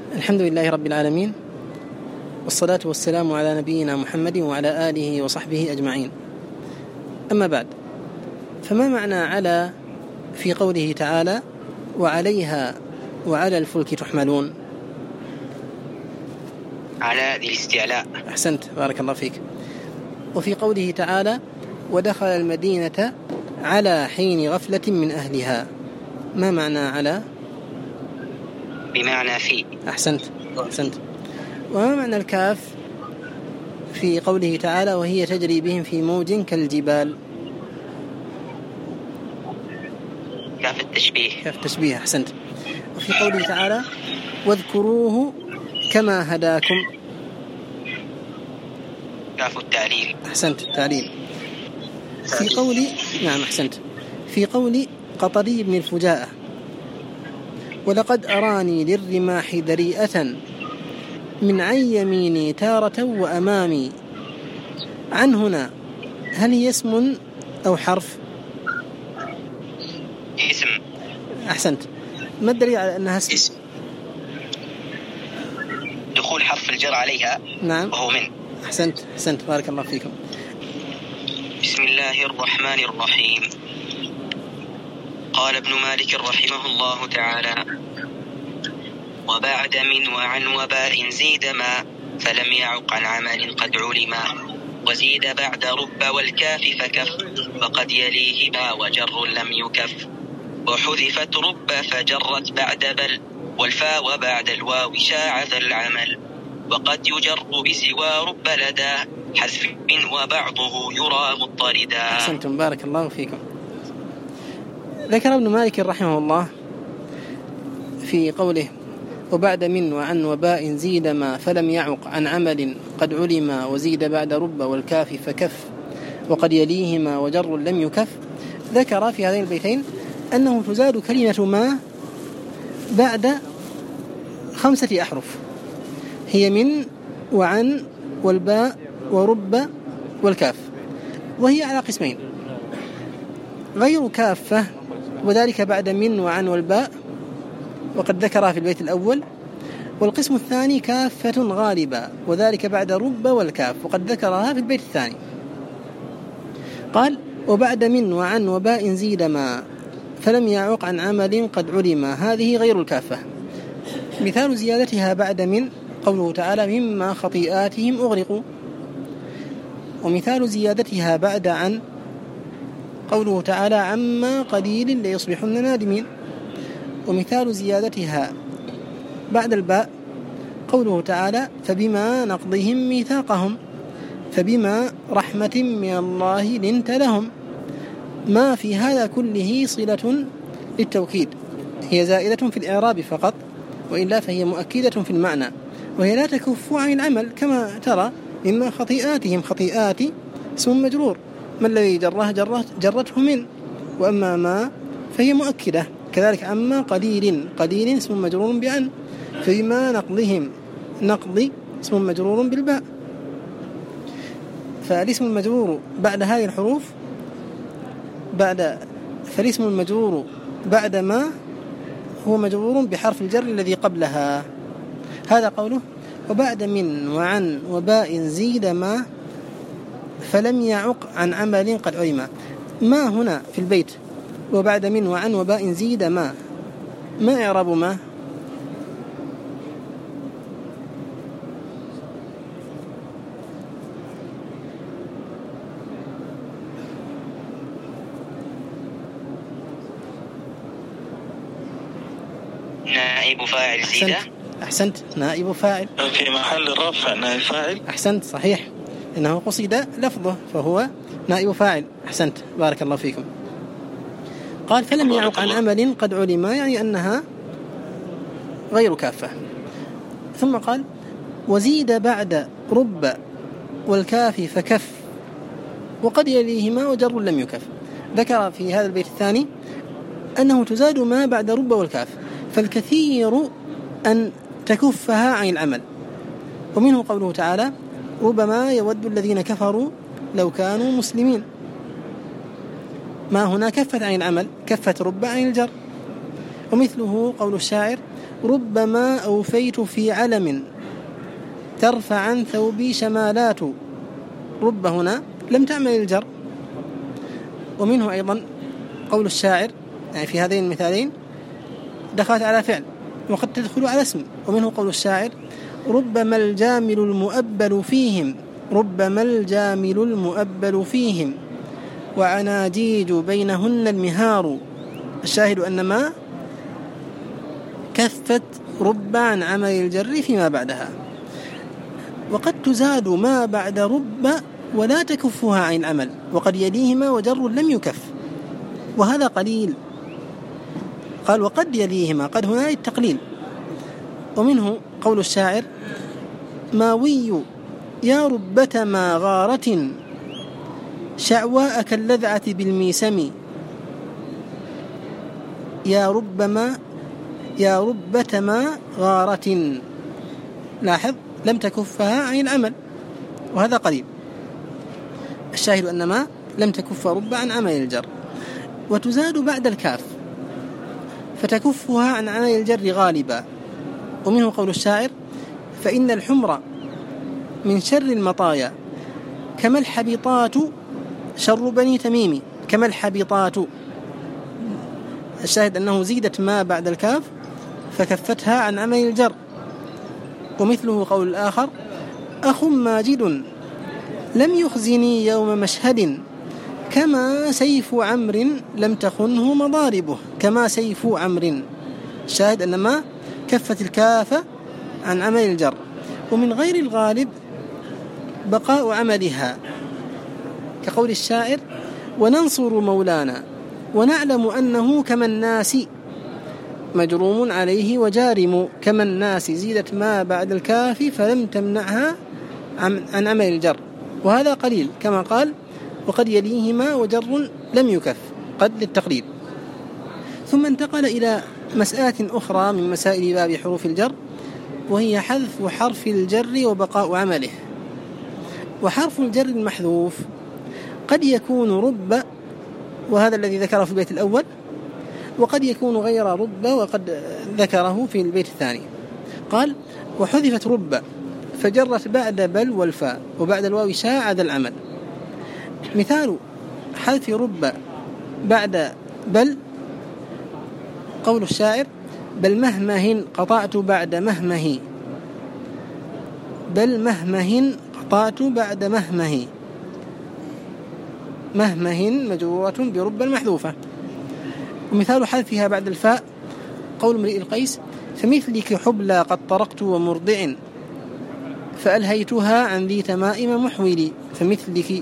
الحمد لله رب العالمين، والصلاة والسلام على نبينا محمد وعلى آله وصحبه أجمعين. أما بعد، فما معنى على في قوله تعالى وعليها وعلى الفلك تحملون؟ على ذي الاستعلاء. أحسنت، بارك الله فيك. وفي قوله تعالى ودخل المدينة على حين غفلة من أهلها، ما معنى على؟ بمعنى في. أحسنت. وما معنى الكاف في قوله تعالى وهي تجري بهم في موج كالجبال؟ كاف التشبيه. أحسنت. وفي قوله تعالى واذكروه كما هداكم؟ كاف التعليل. أحسنت، تعليل. في قول أحسنت. في قول قطري بن الفجاءة ولقد أراني للرماح ذريئة من عن يميني تارة وأمامي، عن هنا هل هي اسم أو حرف؟ اسم. أحسنت. ما الدليل على أنها اسم؟ دخول حرف الجر عليها. نعم، وهو من. أحسنت، بارك الله فيكم. بسم الله الرحمن الرحيم. قال ابن مالك رحمه الله تعالى وبعد من وعن وباء زيد ما فلم يعق عن عمل قد علما، وزيد بعد رب والكاف فكف، وقد يليه ما وجر لم يكف، وحذفت رب فجرت بعد بل، والفا وبعد الواو شاع ذا العمل، وقد يجر بسوى رب لدى حذف وبعضه يرى مضطردا. أحسنتم، بارك الله فيكم. ذكر ابن مالك رحمه الله في قوله وبعد من وعن وباء زيد ما فلم يعق عن عمل قد علم، وزيد بعد رب والكاف فكف، وقد يليهما وجر لم يكف، ذكر في هذين البيتين أنه تزاد كلمة ما بعد 5 أحرف، هي من وعن والباء ورب والكاف، وهي على قسمين: غير كافة وذلك بعد من وعن والباء وقد ذكرها في البيت الأول، والقسم الثاني كافة غالبة وذلك بعد رب والكاف وقد ذكرها في البيت الثاني. قال وبعد من وعن وباء زيد ما فلم يعق عن عمل قد علم، هذه غير الكافة. مثال زيادتها بعد من قوله تعالى مما خطيئاتهم أغرقوا، ومثال زيادتها بعد عن قوله تعالى عما قليل ليصبحن نادمين، ومثال زيادتها بعد الباء قوله تعالى فبما نقضهم ميثاقهم، فبما رحمة من الله لنت لهم. ما في هذا كله صلة للتوكيد، هي زائدة في الإعراب فقط، وإلا فهي مؤكدة في المعنى، وهي لا تكف عن العمل كما ترى مما خطيئاتهم، خطيئات اسم مجرور، ما الذي جرته من، وأما ما فهي مؤكدة. كذلك عما قليل اسم مجرور بعن، فبما نقضهم نقضي اسم مجرور بالباء. فالاسم المجرور بعد هذه الحروف فالاسم المجرور بعد ما هو مجرور بحرف الجر الذي قبلها. هذا قوله وبعد من وعن وباء زيد ما فلم يعق عن عمل قد علم. ما هنا في البيت وبعد من وعن وباء زيد ما إعراب ما؟ نائب فاعل زيد. أحسنت، نائب فاعل في محل رفع نائب فاعل. أحسنت، صحيح، إنه قصد لفظه فهو نائب فاعل. أحسنت، بارك الله فيكم. قال فلم يعق عن عمل قد علم، يعني أنها غير كافة. ثم قال وزيد بعد رب والكاف فكف، وقد يليهما وجر لم يكف. ذكر في هذا البيت الثاني أنه تزاد ما بعد رب والكاف، فالكثير أن تكفها عن العمل، ومنه قوله تعالى ربما يود الذين كفروا لو كانوا مسلمين. ما هنا كفت عن العمل، كفت رب عن الجر. ومثله قول الشاعر ربما أوفيت في علم ترفع عن ثوبي شمالات. رب هنا لم تعمل الجر. ومنه أيضا قول الشاعر، يعني في هذين المثالين دخلت على فعل وقد تدخل على اسم. ومنه قول الشاعر ربما الجامل المؤبل فيهم، ربما الجامل المؤبل فيهم وعناجيج بينهن المهار. الشاهد أن ما كفت رب عن عمل الجر فيما بعدها. وقد تزاد ما بعد رب ولا تكفها عن العمل، وقد يليهما وجر لم يكف، وهذا قليل. قال وقد يليهما، قد هنا التقليل. ومنه قول الشاعر ماوي يا ربة ما غارة شعواء كاللذعة بالميسم. يا ربة ما غارة، لاحظ لم تكفها عن العمل، وهذا قليل. الشاهد أن ما لم تكف رب عن عمل الجر. وتزاد بعد الكاف فتكفها عن عمل الجر غالبا. ومنه قول الشاعر فإن الحمر من شر المطايا كما الحبيطات شر بني تميم. كما الحبيطات، الشاهد أنه زيدت ما بعد الكاف فكفتها عن عمل الجر. ومثله قول الآخر أخ ماجد لم يخزني يوم مشهد كما سيف عمرو لم تخنه مضاربه. كما سيف عمرو، الشاهد أن ما كفت الكافة عن عمل الجر. ومن غير الغالب بقاء عملها، كقول الشاعر وننصر مولانا ونعلم أنه كما الناس مجروم عليه وجارم. كما الناس زيدت ما بعد الكاف فلم تمنعها عن عمل الجر، وهذا قليل كما قال وقد يليهما وجر لم يكف، قد للتقليل. ثم انتقل إلى مسألة أخرى من مسائل باب حروف الجر، وهي حذف حرف الجر وبقاء عمله. وحرف الجر المحذوف قد يكون رب، وهذا الذي ذكره في البيت الأول، وقد يكون غير رب وقد ذكره في البيت الثاني. قال وحذفت رب فجرت بعد بل والفاء وبعد الواو شاع ذا العمل. مثال حذف رب بعد بل قول الشاعر بل مهمه قطعت بعد مهمه. بل مهمه قطعت بعد مهمه. مهمه مجرورة برب المحذوفة. ومثال حذفها بعد الفاء قول امرئ القيس فمثلك حبلى قد طرقت ومرضع فألهيتها عن ذي تمائم محولي. فمثلك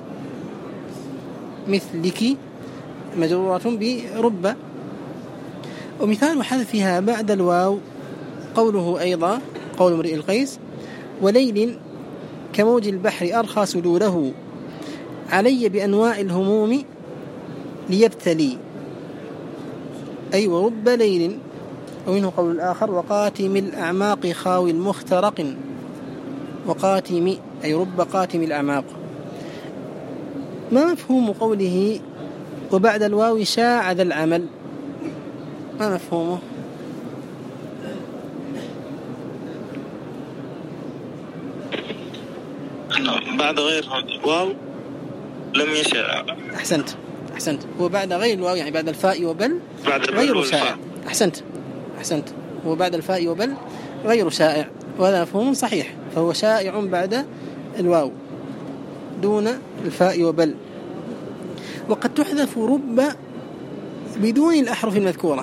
مجرورة برب. ومثال حذفها بعد الواو قوله أيضا قول امرئ القيس وليل كموج البحر أرخى سدوله علي بأنواع الهموم ليبتلي. أي ورب ليل. ومنه قول الآخر وقاتم الأعماق خاوي المخترق. وقاتم أي رب قاتم الأعماق. ما مفهوم قوله وبعد الواو شاع ذا العمل؟ ما مفهومه؟ بعد غير واو لم يشاع. أحسنت. هو بعد غير الواو يعني بعد الفاء وبل غير شائع. أحسنت. هو بعد الفاء وبل غير شائع، وهذا مفهوم صحيح. فهو شائع بعد الواو دون الفاء وبل. وقد تحذف رب بدون الأحرف المذكورة،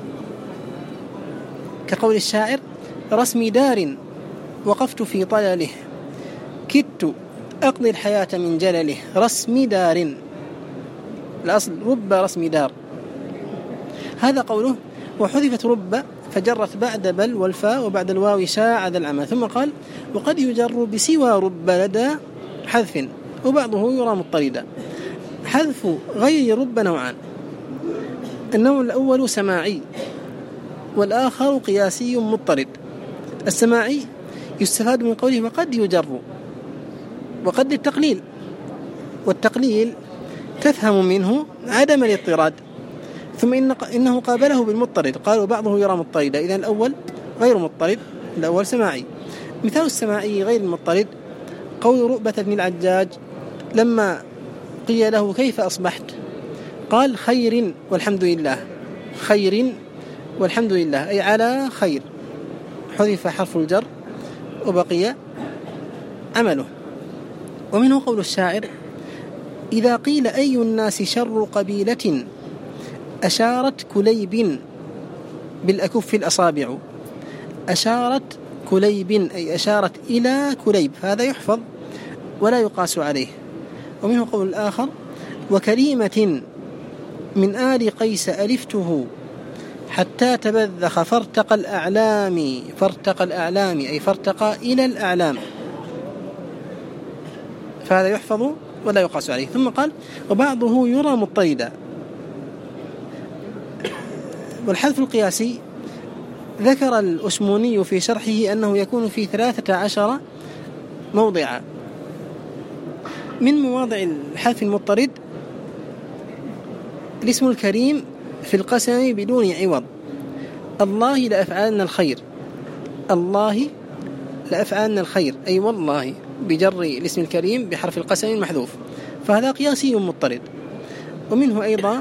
كقول الشاعر رسمي دار وقفت في طلله كدت أقضي الحياة من جلله. رسمي دار، الأصل رب رسمي دار. هذا قوله وحذفت رب فجرت بعد بل والفاء وبعد الواو شاع ذا العمل. ثم قال وقد يجر بسوى رب لدى حذف وبعضه يرى مضطردا. حذف غير رب نوعان، النوع الأول سماعي والآخر قياسي مضطرد. السماعي يستفاد من قوله وقد يجر، وقد للتقليل، والتقليل تفهم منه عدم الاضطراد. ثم إنه قابله بالمضطرد قال وبعضه يرى مضطردا. إذن الأول غير مضطرد، الأول سماعي. مثال السماعي غير المضطرد قول رؤبة بن العجاج لما قيل له كيف أصبحت قال خير والحمد لله، خير والحمد لله أي على خير، حذف حرف الجر وبقي عمله. ومنه قول الشاعر إذا قيل أي الناس شر قبيلة أشارت كليب بالأكف الأصابع، أشارت كليب أي أشارت إلى كليب، هذا يحفظ ولا يقاس عليه. ومنه قول الآخر وكريمة من آل قيس ألفته حتى تبذخ فارتقى الأعلام، فارتقى الأعلام أي فارتقى إلى الأعلام، فهذا يحفظ ولا يقاس عليه. ثم قال وبعضه يرى مضطردا. والحذف القياسي ذكر الأسموني في شرحه أنه يكون في 13 موضعا. من مواضع الحذف المضطرد الاسم الكريم في القسم بدون عوض، الله لأفعلن الخير، الله لأفعلن الخير أي والله بجر الاسم الكريم بحرف القسم المحذوف، فهذا قياسي مضطرد. ومنه أيضا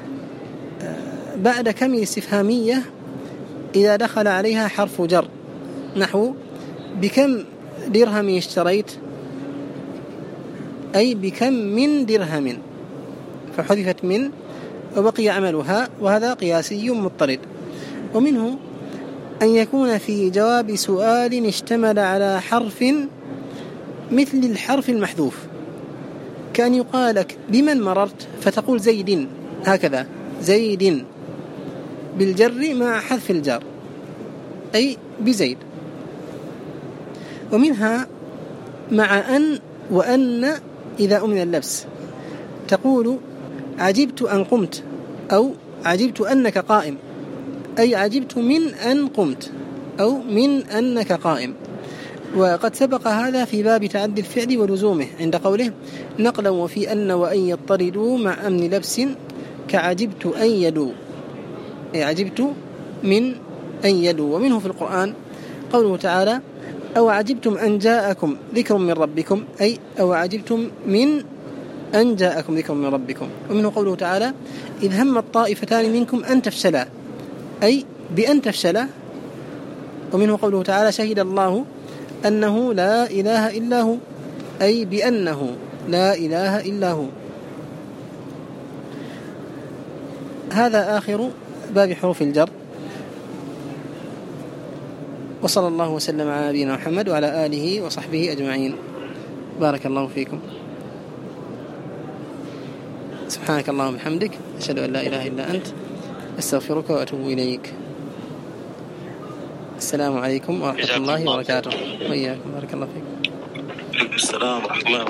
بعد كم الاستفهامية إذا دخل عليها حرف جر نحو بكم درهم اشتريت أي بكم من درهم، فحذفت من وبقي عملها، وهذا قياسي مضطرد. ومنه أن يكون في جواب سؤال اشتمل على حرف مثل الحرف المحذوف، كأن يقال لك بمن مررت فتقول زيد، هكذا زيد بالجر مع حذف الجر أي بزيد. ومنها مع أن وأن إذا أمن اللبس، تقول عجبت أن قمت أو عجبت أنك قائم، أي عجبت من أن قمت أو من أنك قائم. وقد سبق هذا في باب تعدي الفعل ولزومه عند قوله نقلا وفي أن وأن يضطردوا مع أمن لبس كعجبت أن يدوا، أي عجبت من أن يدوا. ومنه في القرآن قوله تعالى أو عجبتم أن جاءكم ذكر من ربكم، أي أو عجبتم من أن جاءكم ذكر من ربكم. ومنه قوله تعالى إذ هم الطائفتان منكم أن تفشلا، أي بأن تفشلا. ومنه قوله تعالى شهد الله أنه لا إله إلا هو، أي بأنه لا إله إلا هو. هذا آخر باب حروف الجر. وصلى الله وسلم على نبينا محمد وعلى آله وصحبه أجمعين. بارك الله فيكم. سبحانك اللهم وبحمدك أشهد أن لا إله إلا أنت أستغفرك وأتوب إليك. السلام عليكم ورحمة الله وبركاته. وإياكم. بارك الله فيكم. السلام ورحمة الله.